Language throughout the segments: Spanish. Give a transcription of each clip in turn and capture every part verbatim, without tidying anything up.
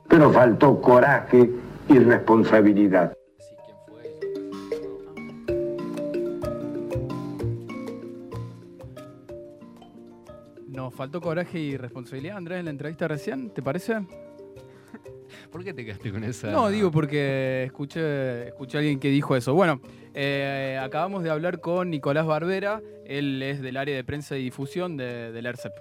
pero faltó coraje y responsabilidad. Nos faltó coraje y responsabilidad, Andrés, en la entrevista recién, ¿te parece? ¿Por qué te quedaste con esa...? No, digo porque escuché, escuché a alguien que dijo eso. Bueno, eh, acabamos de hablar con Nicolás Barbera, él es del área de prensa y difusión de, del ERCEP.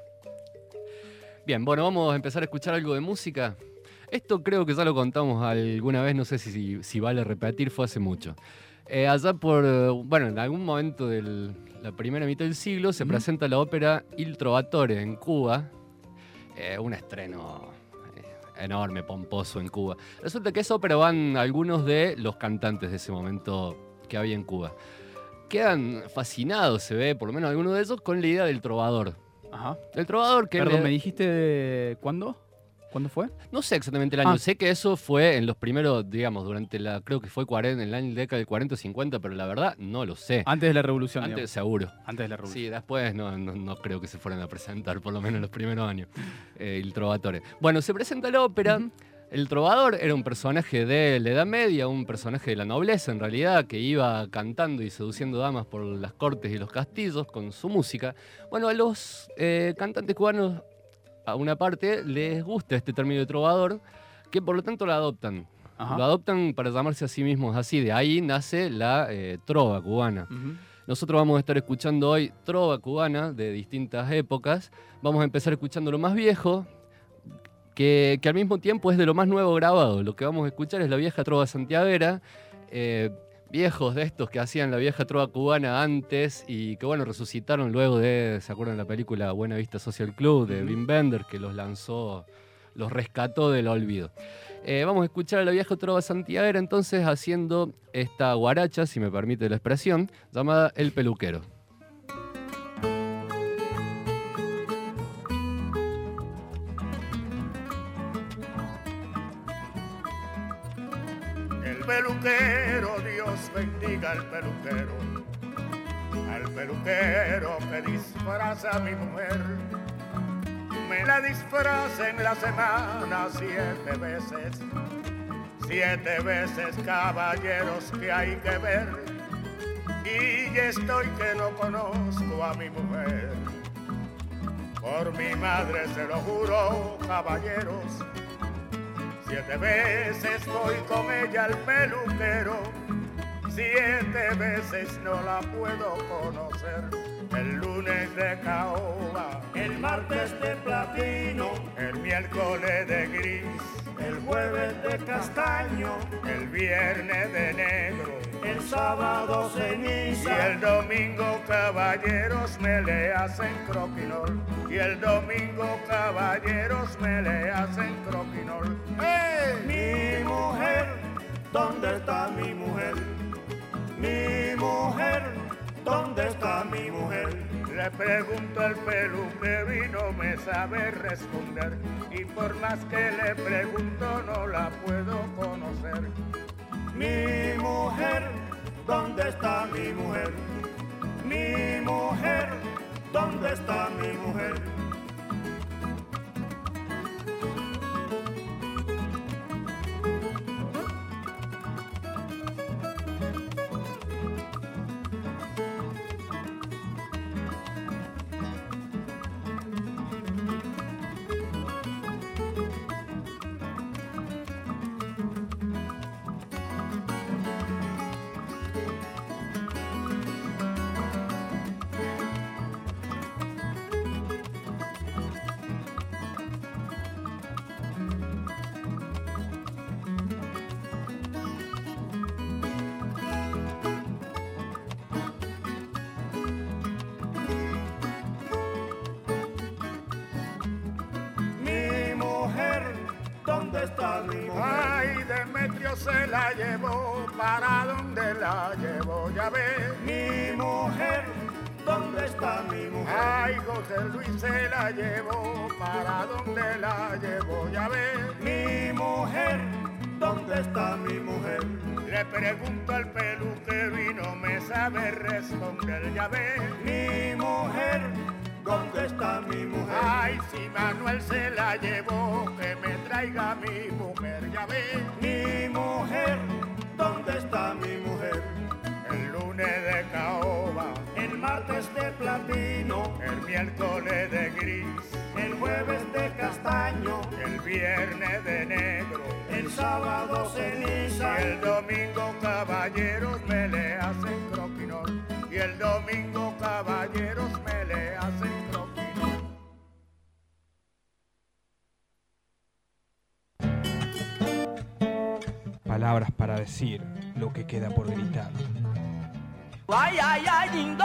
Bien, bueno, vamos a empezar a escuchar algo de música. Esto creo que ya lo contamos alguna vez, no sé si, si, si vale repetir, fue hace mucho. Eh, allá por, bueno, en algún momento de la primera mitad del siglo se uh-huh. presenta la ópera Il Trovatore en Cuba, eh, un estreno eh, enorme, pomposo en Cuba. Resulta que esa ópera van algunos de los cantantes de ese momento que había en Cuba. Quedan fascinados, se ve, por lo menos algunos de ellos, con la idea del trovador. Ajá. El trovador que... Perdón, le... ¿me dijiste cuándo? ¿Cuándo fue? No sé exactamente el año. Ah. Sé que eso fue en los primeros, digamos, durante la... Creo que fue cuarenta, en la década del cuarenta o cincuenta, pero la verdad no lo sé. Antes de la revolución, Antes, digamos. seguro. Antes de la revolución. Sí, después no, no, no creo que se fueran a presentar, por lo menos en los primeros años, eh, el Trovatore. Bueno, se presenta la ópera. Uh-huh. El trovador era un personaje de la Edad Media, un personaje de la nobleza en realidad, que iba cantando y seduciendo damas por las cortes y los castillos con su música. Bueno, a los eh, cantantes cubanos, a una parte, les gusta este término de trovador, que por lo tanto lo adoptan. Ajá. Lo adoptan para llamarse a sí mismos así. De ahí nace la eh, trova cubana. Uh-huh. Nosotros vamos a estar escuchando hoy trova cubana de distintas épocas. Vamos a empezar escuchando lo más viejo, Que, que al mismo tiempo es de lo más nuevo grabado. Lo que vamos a escuchar es la vieja trova santiaguera, eh, viejos de estos que hacían la vieja trova cubana antes y que, bueno, resucitaron luego de, ¿se acuerdan de la película Buena Vista Social Club de Wim Wenders, que los lanzó, los rescató del olvido? Eh, vamos a escuchar a la vieja trova santiaguera entonces haciendo esta guaracha, si me permite la expresión, llamada El Peluquero. Peluquero, Dios bendiga al peluquero, al peluquero que disfraza a mi mujer. Me la disfraza en la semana siete veces, siete veces caballeros que hay que ver. Y ya estoy que no conozco a mi mujer, por mi madre se lo juro, caballeros. Siete veces voy con ella al peluquero, siete veces no la puedo conocer. El lunes de caoba, el martes de platino, el miércoles de gris, el jueves de castaño, el viernes de negro, el sábado ceniza y el domingo caballeros me le hacen croquinol. Y el domingo caballeros me le hacen croquinol. ¡Hey! Mi mujer, ¿dónde está mi mujer? Mi mujer, ¿dónde está mi mujer? Le pregunto al peluquero y no me sabe responder. Y por más que le pregunto no la puedo conocer. Mi mujer, ¿dónde está mi mujer? Mi mujer, ¿dónde está mi mujer? ¿Dónde está mi mujer? Ay, Demetrio se la llevó, ¿para dónde la llevó? Ya ves. Mi mujer, ¿dónde está mi mujer? Ay, José Luis se la llevó, ¿para dónde la llevó? Ya ves. Mi mujer, ¿dónde está mi mujer? Le pregunto al peluquero y no me sabe responder, ya ves. Mi mujer, ¿dónde está mi mujer? Ay, si Manuel se la llevó, que me traiga mi mujer, ya ve. Mi mujer, ¿dónde está mi mujer? El lunes de caoba, El martes de platino, el miércoles de gris, el jueves de castaño, el viernes de negro, el sábado ceniza, y el domingo caballeros me le hacen croquinol, y el domingo caballeros me le hacen croquinol. Palabras para decir lo que queda por gritar. Ay, ay, ay, lindo.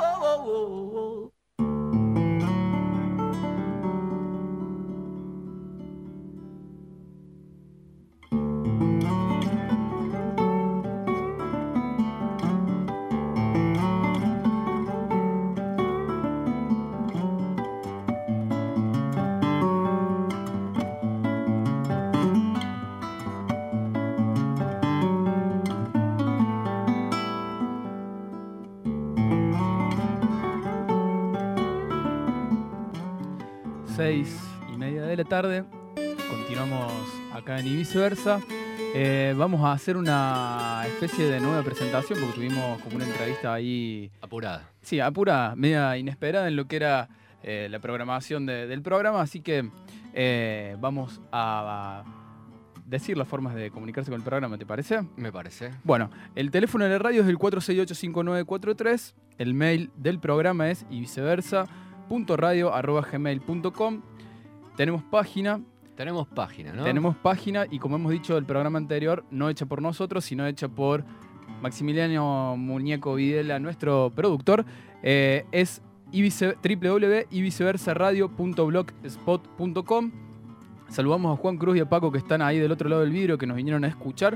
Seis y media de la tarde. Continuamos acá en Y Viceversa. Eh, vamos a hacer una especie de nueva presentación porque tuvimos como una entrevista ahí. Apurada. Sí, apurada, media inesperada en lo que era eh, la programación de- del programa. Así que eh, vamos a, a decir las formas de comunicarse con el programa, ¿te parece? Me parece. Bueno, el teléfono de la radio es el cuatro seis ocho cinco nueve cuatro tres. El mail del programa es y viceversa punto radio arroba gmail punto com. Tenemos página, Tenemos página, ¿no? tenemos página y como hemos dicho del programa anterior, no hecha por nosotros, sino hecha por Maximiliano Muñeco Videla, nuestro productor. Eh, es ibice- doble u doble u doble u punto y viceversa radio punto blogspot punto com. Saludamos a Juan Cruz y a Paco que están ahí del otro lado del vidrio, que nos vinieron a escuchar.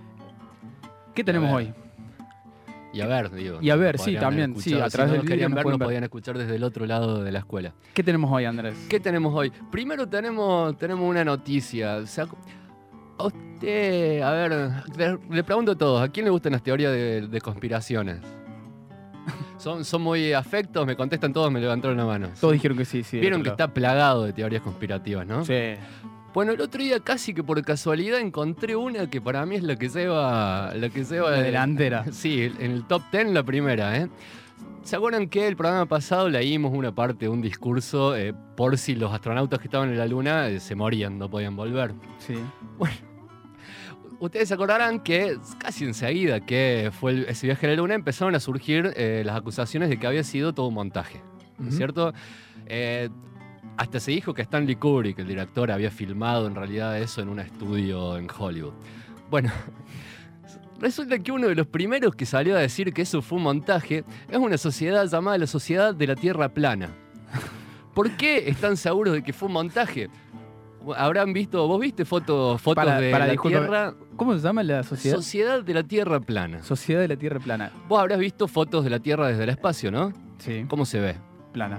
¿Qué tenemos A hoy? ver. Y a ver, digo. Y a ver, sí, podrían también, haber sí, escuchado. a Si través no del nos vídeo querían nos ver, pueden nos ver. podían escuchar desde el otro lado de la escuela. ¿Qué tenemos hoy, Andrés? ¿Qué tenemos hoy? Primero tenemos, tenemos una noticia. O sea, a usted, a ver, le, le pregunto a todos, ¿a quién le gustan las teorías de, de conspiraciones? ¿Son, son muy afectos? Me contestan todos, me levantaron la mano. Todos dijeron que sí, sí. del Vieron que otro está plagado de teorías conspirativas, ¿no? lado. Sí. Bueno, el otro día casi que por casualidad encontré una que para mí es la que lleva... La que lleva La delantera. Sí, en el top diez la primera, ¿eh? ¿Se acuerdan que el programa pasado leímos una parte de un discurso eh, por si los astronautas que estaban en la Luna eh, se morían, no podían volver? Sí. Ustedes se acordarán que casi enseguida que fue el- ese viaje a la Luna empezaron a surgir eh, las acusaciones de que había sido todo un montaje, ¿no es Ujú. cierto? Eh, hasta se dijo que Stanley Kubrick, el director, había filmado en realidad eso en un estudio en Hollywood. Bueno, resulta que uno de los primeros que salió a decir que eso fue un montaje es una sociedad llamada la Sociedad de la Tierra Plana. ¿Por qué están seguros de que fue un montaje? Habrán visto, vos viste fotos, fotos Para- de para, la discúlpame. Tierra, ¿Cómo se llama la sociedad? Sociedad de la Tierra Plana. Sociedad de la Tierra Plana. Vos habrás visto fotos de la Tierra desde el espacio, ¿no? Sí. ¿Cómo se ve? Plana.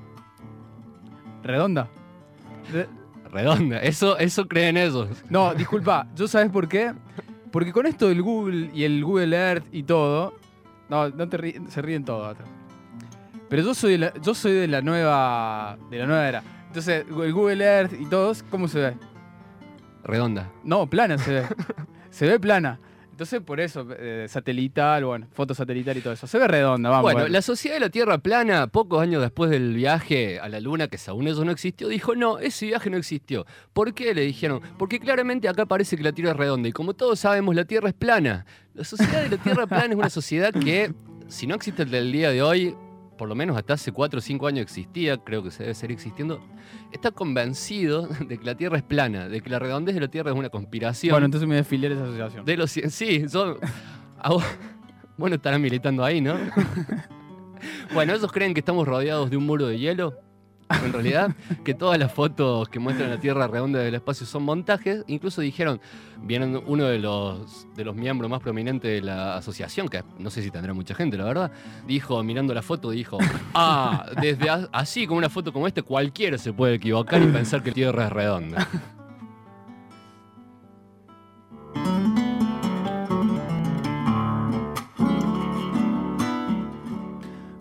¿Redonda? Re- Redonda. Eso, eso creen ellos. No, disculpa. ¿Yo sabes por qué? Porque con esto del Google y el Google Earth y todo... No, no te ríen, se ríen todos atrás. Pero yo soy de la, yo soy de la nueva... De la nueva era. Entonces, el Google Earth y todos, ¿cómo se ve? Redonda. No, plana se ve. Se ve plana. Entonces, por eso, eh, satelital, bueno, foto satelital y todo eso. Se ve redonda, vamos. Bueno, bueno. la Sociedad de la Tierra Plana, pocos años después del viaje a la Luna, que según ellos no existió, dijo, no, ese viaje no existió. ¿Por qué? Le dijeron, porque claramente acá parece que la Tierra es redonda y como todos sabemos, la Tierra es plana. La Sociedad de la Tierra Plana es una sociedad que, si no existe el del día de hoy, por lo menos hasta hace cuatro o cinco años existía, creo que se debe seguir existiendo, está convencido de que la Tierra es plana, de que la redondez de la Tierra es una conspiración. Bueno, entonces me voy a afiliar a esa asociación. De los cien- sí, son. a vos- Bueno, estarán militando ahí, ¿no? Bueno, ellos creen que estamos rodeados de un muro de hielo. En realidad, que todas las fotos que muestran la Tierra redonda del espacio son montajes. Incluso dijeron, vieron uno de los, de los miembros más prominentes de la asociación, que no sé si tendrá mucha gente, la verdad, dijo, mirando la foto, dijo, ah, desde a- así como una foto como esta, cualquiera se puede equivocar y pensar que la Tierra es redonda.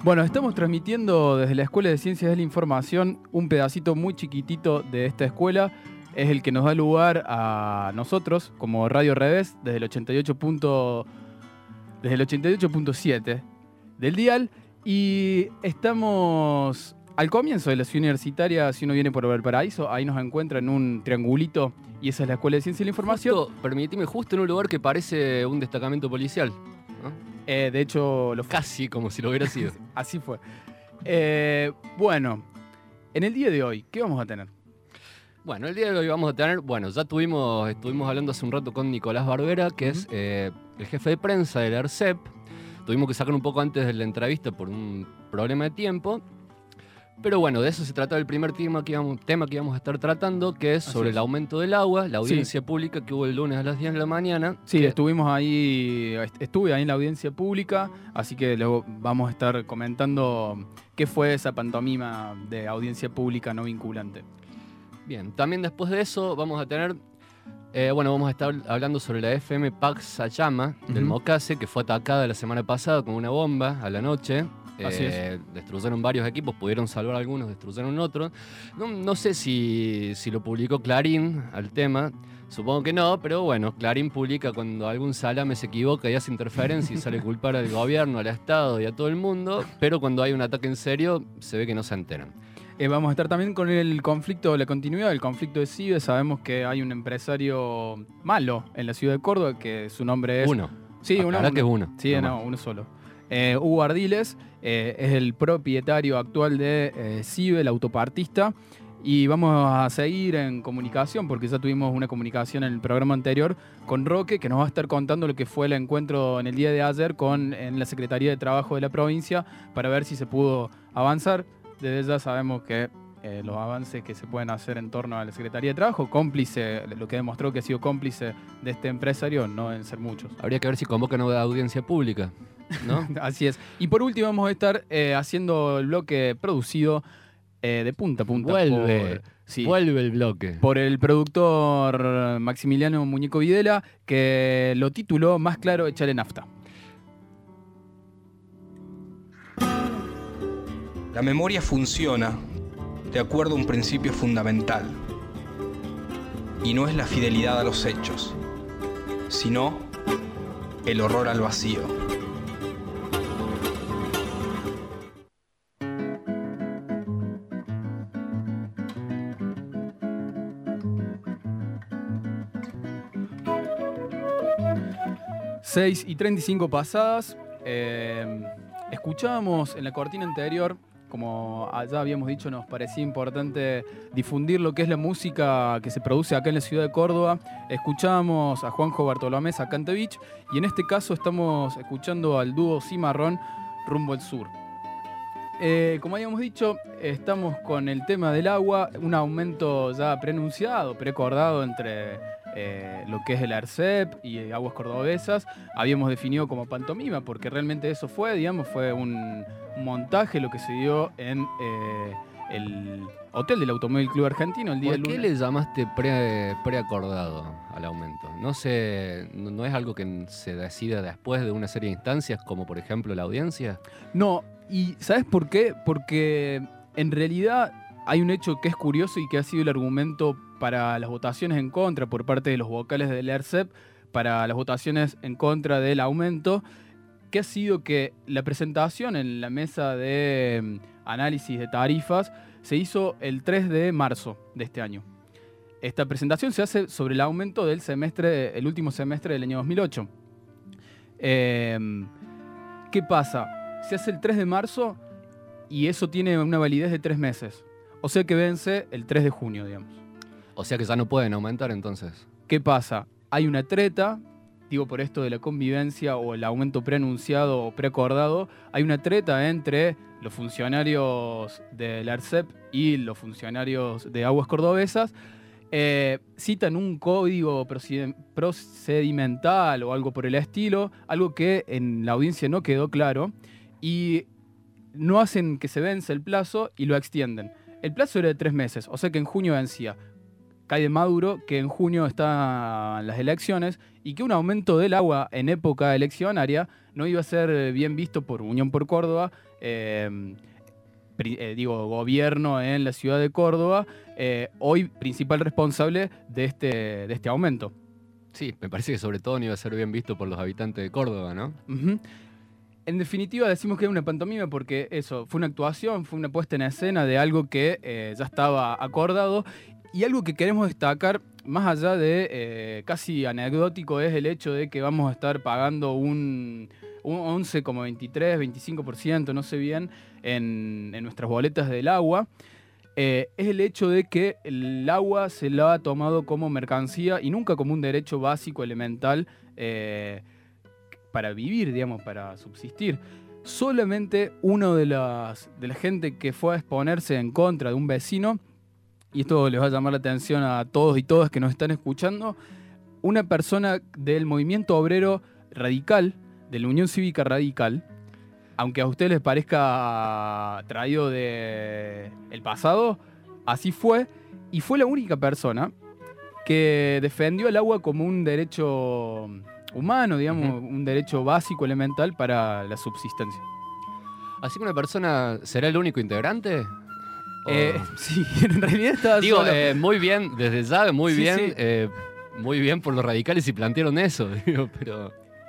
Bueno, estamos transmitiendo desde la Escuela de Ciencias de la Información un pedacito muy chiquitito de esta escuela. Es el que nos da lugar a nosotros, como Radio Revés, desde el ochenta y ocho punto siete del dial. Y estamos al comienzo de la ciudad universitaria. Si uno viene por Valparaíso, ahí nos encuentra en un triangulito. Y esa es la Escuela de Ciencias de la Información. Justo, permitime, justo en un lugar que parece un destacamento policial, ¿no? Eh, de hecho, lo fue. Casi como si lo hubiera sido. Así fue. Eh, bueno, en el día de hoy, ¿qué vamos a tener? Bueno, el día de hoy vamos a tener, bueno, ya tuvimos, estuvimos hablando hace un rato con Nicolás Barbera, que uh-huh. es eh, el jefe de prensa del ARCEP. Tuvimos que sacar un poco antes de la entrevista por un problema de tiempo. Pero bueno, de eso se trata el primer tema que, íbamos, tema que íbamos a estar tratando, que es sobre es. el aumento del agua, la audiencia sí. pública que hubo el lunes a las diez de la mañana. Sí, que... estuvimos ahí, estuve ahí en la audiencia pública, así que luego vamos a estar comentando qué fue esa pantomima de audiencia pública no vinculante. Bien, también después de eso vamos a tener, eh, bueno, vamos a estar hablando sobre la F M Pax Sayama del uh-huh. Mocase, que fue atacada la semana pasada con una bomba a la noche. Así eh, es. Destruyeron varios equipos, pudieron salvar algunos, destruyeron otros. No, no sé si, si lo publicó Clarín al tema, supongo que no, pero bueno, Clarín publica cuando algún salame se equivoca y hace interferencia y sale a culpar al gobierno, al Estado y a todo el mundo, pero cuando hay un ataque en serio se ve que no se enteran. Eh, vamos a estar también con el conflicto, la continuidad del conflicto de CIBE. Sabemos que hay un empresario malo en la ciudad de Córdoba, que su nombre es... Uno. Sí, uno. Ahora que es uno. Sí, no, no uno solo. Eh, Hugo Ardiles eh, es el propietario actual de eh, CIBE, el autopartista, y vamos a seguir en comunicación porque ya tuvimos una comunicación en el programa anterior con Roque, que nos va a estar contando lo que fue el encuentro en el día de ayer con, en la Secretaría de Trabajo de la provincia para ver si se pudo avanzar. Desde ya sabemos que eh, los avances que se pueden hacer en torno a la Secretaría de Trabajo, cómplice, lo que demostró que ha sido cómplice de este empresario, no deben ser muchos. Habría que ver si convocan a audiencia pública, ¿no? Así es. Y por último vamos a estar eh, haciendo el bloque producido eh, de punta a punta. Vuelve, por, sí, vuelve el bloque. Por el productor Maximiliano Muñeco Videla, que lo tituló Más claro, echarle nafta. La memoria funciona de acuerdo a un principio fundamental, y no es la fidelidad a los hechos, sino el horror al vacío. seis y treinta y cinco pasadas. Eh, escuchábamos en la cortina anterior, como ya habíamos dicho, nos parecía importante difundir lo que es la música que se produce acá en la ciudad de Córdoba. Escuchábamos a Juanjo Bartolomé Sacantevich y en este caso estamos escuchando al dúo Cimarrón, Rumbo al Sur. Eh, como habíamos dicho, estamos con el tema del agua, un aumento ya preanunciado, preacordado entre eh, lo que es el ARCEP y Aguas Cordobesas. Habíamos definido como pantomima, porque realmente eso fue, digamos, fue un montaje lo que se dio en eh, el Hotel del Automóvil Club Argentino el día ¿Por del lunes. qué le llamaste pre, preacordado al aumento? No, sé, no, ¿No es algo que se decida después de una serie de instancias, como por ejemplo la audiencia? No, y ¿sabes por qué? Porque en realidad hay un hecho que es curioso y que ha sido el argumento para las votaciones en contra por parte de los vocales del ARCEP, para las votaciones en contra del aumento, que ha sido que la presentación en la mesa de um, análisis de tarifas se hizo el tres de marzo de este año. Esta presentación se hace sobre el aumento del semestre, el último semestre del año dos mil ocho. Eh, ¿Qué pasa? Se hace el tres de marzo y eso tiene una validez de tres meses. O sea que vence el tres de junio, digamos. O sea que ya no pueden aumentar entonces. ¿Qué pasa? Hay una treta, digo por esto de la convivencia o el aumento preanunciado o preacordado, hay una treta entre los funcionarios del ARCEP y los funcionarios de Aguas Cordobesas. Eh, citan un código procedimental o algo por el estilo, algo que en la audiencia no quedó claro, y no hacen que se vence el plazo y lo extienden. El plazo era de tres meses, o sea que en junio vencía. cae de Maduro, que en junio están las elecciones y que un aumento del agua en época eleccionaria no iba a ser bien visto por Unión por Córdoba, eh, pri, eh, digo, gobierno en la ciudad de Córdoba, eh, hoy principal responsable de este, de este aumento. Sí, me parece que sobre todo no iba a ser bien visto por los habitantes de Córdoba, ¿no? Uh-huh. En definitiva decimos que es una pantomima porque eso, fue una actuación, fue una puesta en escena de algo que eh, ya estaba acordado y algo que queremos destacar, más allá de eh, casi anecdótico, es el hecho de que vamos a estar pagando un, un once coma veintitrés, veinticinco por ciento, no sé bien, en, en nuestras boletas del agua. Eh, es el hecho de que el agua se la ha tomado como mercancía y nunca como un derecho básico, elemental, eh, para vivir, digamos, para subsistir. Solamente uno de las de la gente que fue a exponerse en contra de un vecino, y esto les va a llamar la atención a todos y todas que nos están escuchando, una persona del movimiento obrero radical, de la Unión Cívica Radical, aunque a ustedes les parezca traído del pasado, así fue, y fue la única persona que defendió el agua como un derecho humano, digamos, uh-huh. un derecho básico, elemental para la subsistencia. ¿Así que una persona será el único integrante? Eh, sí, en realidad estaba Digo, solo. Eh, muy bien, desde ya, muy sí, bien, sí. Eh, muy bien por los radicales y plantearon eso, digo, pero...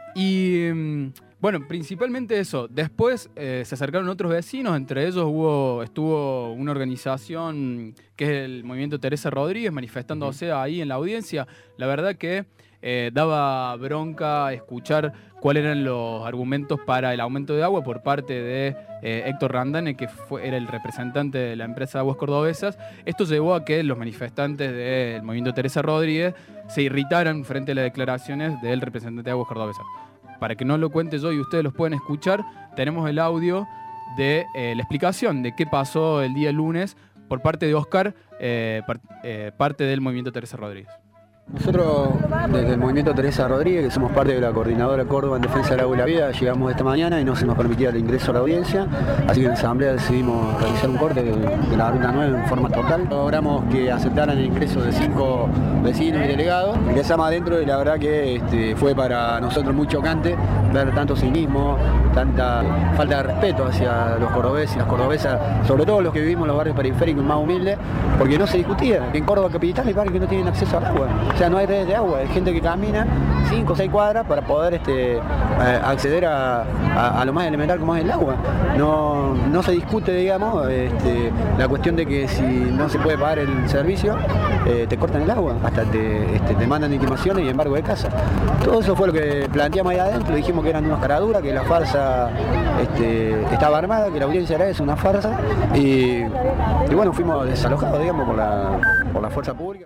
Y... Bueno, principalmente eso. Después eh, se acercaron otros vecinos, entre ellos hubo, estuvo una organización que es el Movimiento Teresa Rodríguez manifestándose uh-huh. ahí en la audiencia. La verdad que eh, daba bronca escuchar cuáles eran los argumentos para el aumento de agua por parte de eh, Héctor Randane, que fue, era el representante de la empresa de Aguas Cordobesas. Esto llevó a que los manifestantes del Movimiento Teresa Rodríguez se irritaran frente a las declaraciones del representante de Aguas Cordobesas. Para que no lo cuente yo y ustedes los pueden escuchar, tenemos el audio de eh, la explicación de qué pasó el día lunes por parte de Oscar, eh, par, eh, parte del Movimiento Teresa Rodríguez. Nosotros, desde el Movimiento Teresa Rodríguez, que somos parte de la Coordinadora Córdoba en Defensa del Agua y la Vida, llegamos esta mañana y no se nos permitía el ingreso a la audiencia, así que en la Asamblea decidimos realizar un corte de, de la ruta nueve en forma total. Logramos que aceptaran el ingreso de cinco vecinos y delegados. Ingresamos adentro y la verdad que este, fue para nosotros muy chocante ver tanto cinismo, tanta falta de respeto hacia los cordobeses y las cordobesas, sobre todo los que vivimos en los barrios periféricos más humildes, porque no se discutía. En Córdoba capital hay barrios que no tienen acceso al agua. O sea, no hay redes de agua, hay gente que camina cinco o seis cuadras para poder este, acceder a, a, a lo más elemental como es el agua. No, no se discute, digamos, este, la cuestión de que si no se puede pagar el servicio, eh, te cortan el agua, hasta te, este, te mandan intimaciones y embargo de casa. Todo eso fue lo que planteamos ahí adentro, dijimos que eran unas caraduras, que la farsa este, estaba armada, que la audiencia era eso, una farsa, y, y bueno, fuimos desalojados, digamos, por la, por la fuerza pública.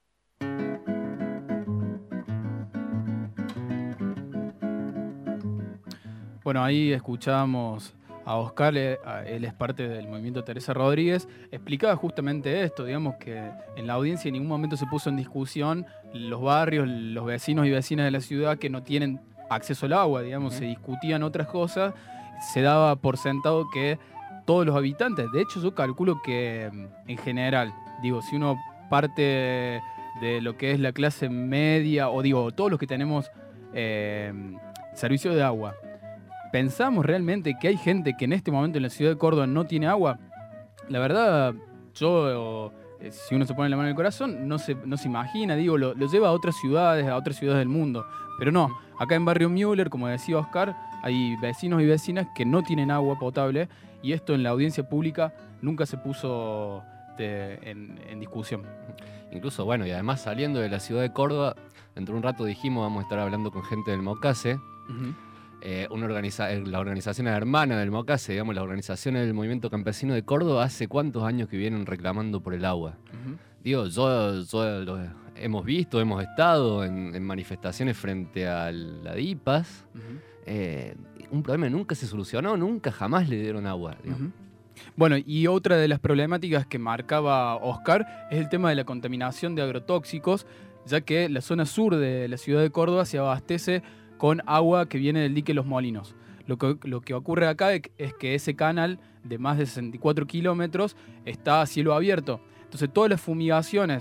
Bueno, ahí escuchábamos a Oscar, él es parte del Movimiento Teresa Rodríguez, explicaba justamente esto, digamos que en la audiencia en ningún momento se puso en discusión los barrios, los vecinos y vecinas de la ciudad que no tienen acceso al agua, digamos, uh-huh. se discutían otras cosas, se daba por sentado que todos los habitantes, de hecho yo calculo que en general, digo, si uno parte de lo que es la clase media, o digo, todos los que tenemos eh, servicio de agua, ¿pensamos realmente que hay gente que en este momento en la ciudad de Córdoba no tiene agua? La verdad, yo, eh, si uno se pone la mano en el corazón, no se, no se imagina, digo, lo, lo lleva a otras ciudades, a otras ciudades del mundo. Pero no, acá en Barrio Müller, como decía Oscar, hay vecinos y vecinas que no tienen agua potable y esto en la audiencia pública nunca se puso de, en, en discusión. Incluso, bueno, y además saliendo de la ciudad de Córdoba, dentro de un rato dijimos, vamos a estar hablando con gente del Mocase. Uh-huh. Eh, una organiza la organización hermana del Mocase, digamos, la organización del Movimiento Campesino de Córdoba, ¿hace cuántos años que vienen reclamando por el agua? Uh-huh. Digo, yo, yo lo hemos visto, hemos estado en, en manifestaciones frente a la DIPAS. Uh-huh. eh, un problema nunca se solucionó, nunca jamás le dieron agua. Uh-huh. Bueno, y otra de las problemáticas que marcaba Oscar es el tema de la contaminación de agrotóxicos, ya que la zona sur de la ciudad de Córdoba se abastece con agua que viene del dique Los Molinos. Lo que, lo que ocurre acá es que ese canal de más de sesenta y cuatro kilómetros está a cielo abierto. Entonces todas las fumigaciones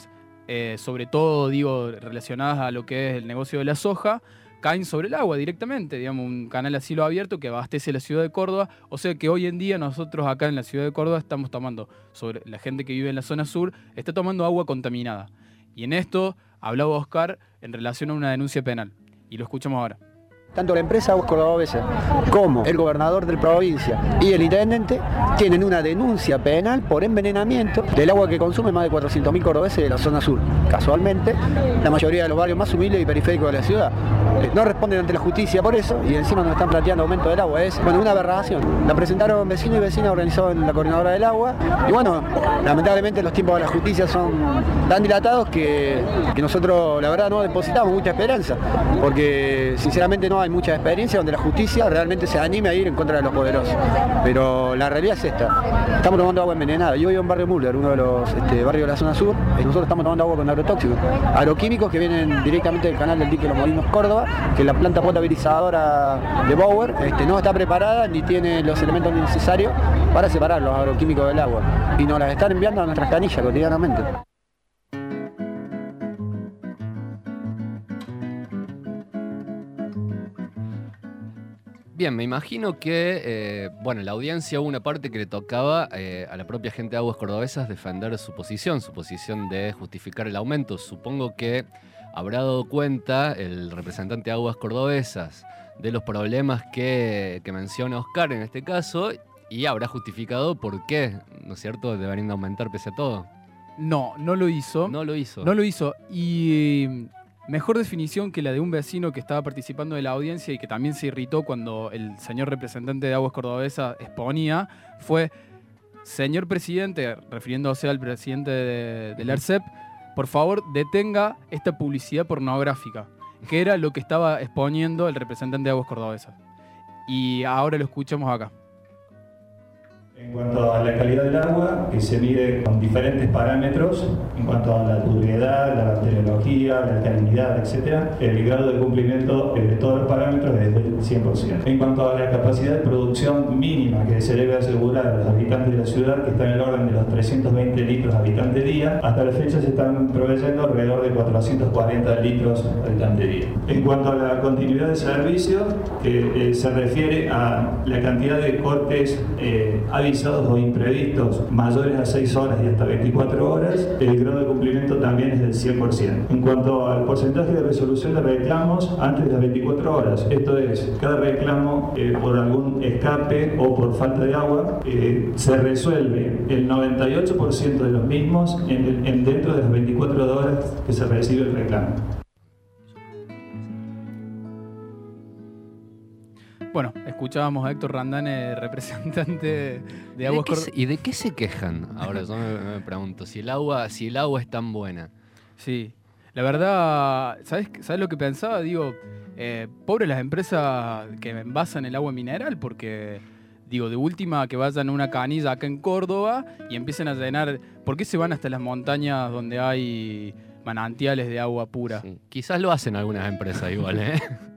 eh, sobre todo, digo, relacionadas a lo que es el negocio de la soja, caen sobre el agua directamente, digamos, un canal a cielo abierto que abastece la ciudad de Córdoba. O sea que hoy en día nosotros acá en la ciudad de Córdoba estamos tomando, sobre la gente que vive en la zona sur, está tomando agua contaminada. Y en esto hablaba Oscar en relación a una denuncia penal. Y lo escuchamos ahora. Tanto la empresa Aguas Cordobesas como el gobernador de la provincia y el intendente tienen una denuncia penal por envenenamiento del agua que consume más de cuatrocientos mil cordobeses de la zona sur. Casualmente, la mayoría de los barrios más humildes y periféricos de la ciudad no responden ante la justicia por eso y encima nos están planteando aumento del agua. Es bueno, una aberración. La presentaron vecinos y vecinas organizados en la coordinadora del agua y bueno, lamentablemente los tiempos de la justicia son tan dilatados que, que nosotros la verdad no depositamos mucha esperanza porque sinceramente no hay mucha experiencia donde la justicia realmente se anime a ir en contra de los poderosos. Pero la realidad es esta. Estamos tomando agua envenenada. Yo vivo en Barrio Müller, uno de los este, barrios de la zona sur, y nosotros estamos tomando agua con agrotóxicos. Agroquímicos que vienen directamente del canal del dique Los Molinos Córdoba, que la planta potabilizadora de Bower este, no está preparada ni tiene los elementos necesarios para separar los agroquímicos del agua. Y nos las están enviando a nuestras canillas cotidianamente. Bien, me imagino que, eh, bueno, la audiencia hubo una parte que le tocaba eh, a la propia gente de Aguas Cordobesas defender su posición, su posición de justificar el aumento. Supongo que habrá dado cuenta el representante de Aguas Cordobesas de los problemas que, que menciona Oscar en este caso y habrá justificado por qué, ¿no es cierto?, deberían aumentar pese a todo. No, no lo hizo. No lo hizo. No lo hizo. Y mejor definición que la de un vecino que estaba participando de la audiencia y que también se irritó cuando el señor representante de Aguas Cordobesas exponía fue: señor presidente, refiriéndose al presidente de, del ERCEP, por favor detenga esta publicidad pornográfica, que era lo que estaba exponiendo el representante de Aguas Cordobesas. Y ahora lo escuchamos acá. En cuanto a la calidad del agua, que se mide con diferentes parámetros, en cuanto a la turbiedad, la bacteriología, la alcalinidad, etcétera, el grado de cumplimiento de todos los parámetros es del cien por ciento. En cuanto a la capacidad de producción mínima que se debe asegurar a los habitantes de la ciudad, que está en el orden de los trescientos veinte litros habitante día, hasta la fecha se están proveyendo alrededor de cuatrocientos cuarenta litros habitante día. En cuanto a la continuidad de servicio, que eh, se refiere a la cantidad de cortes eh, avisados o imprevistos mayores a seis horas y hasta veinticuatro horas, el grado de cumplimiento también es del cien por ciento. En cuanto al porcentaje de resolución de reclamos antes de las veinticuatro horas, esto es, cada reclamo eh, por algún escape o por falta de agua, eh, se resuelve el noventa y ocho por ciento de los mismos en, en dentro de las veinticuatro horas que se recibe el reclamo. Bueno, escuchábamos a Héctor Randane, representante de Aguas Cordobesas. ¿Y de qué se quejan? Ahora yo me, me pregunto, si el agua, si el agua es tan buena. Sí, la verdad, ¿sabes, ¿sabes lo que pensaba? Digo, eh, pobres las empresas que envasan el agua mineral, porque, digo, de última que vayan a una canilla acá en Córdoba y empiecen a llenar. ¿Por qué se van hasta las montañas donde hay manantiales de agua pura? Sí. Quizás lo hacen algunas empresas igual, ¿eh?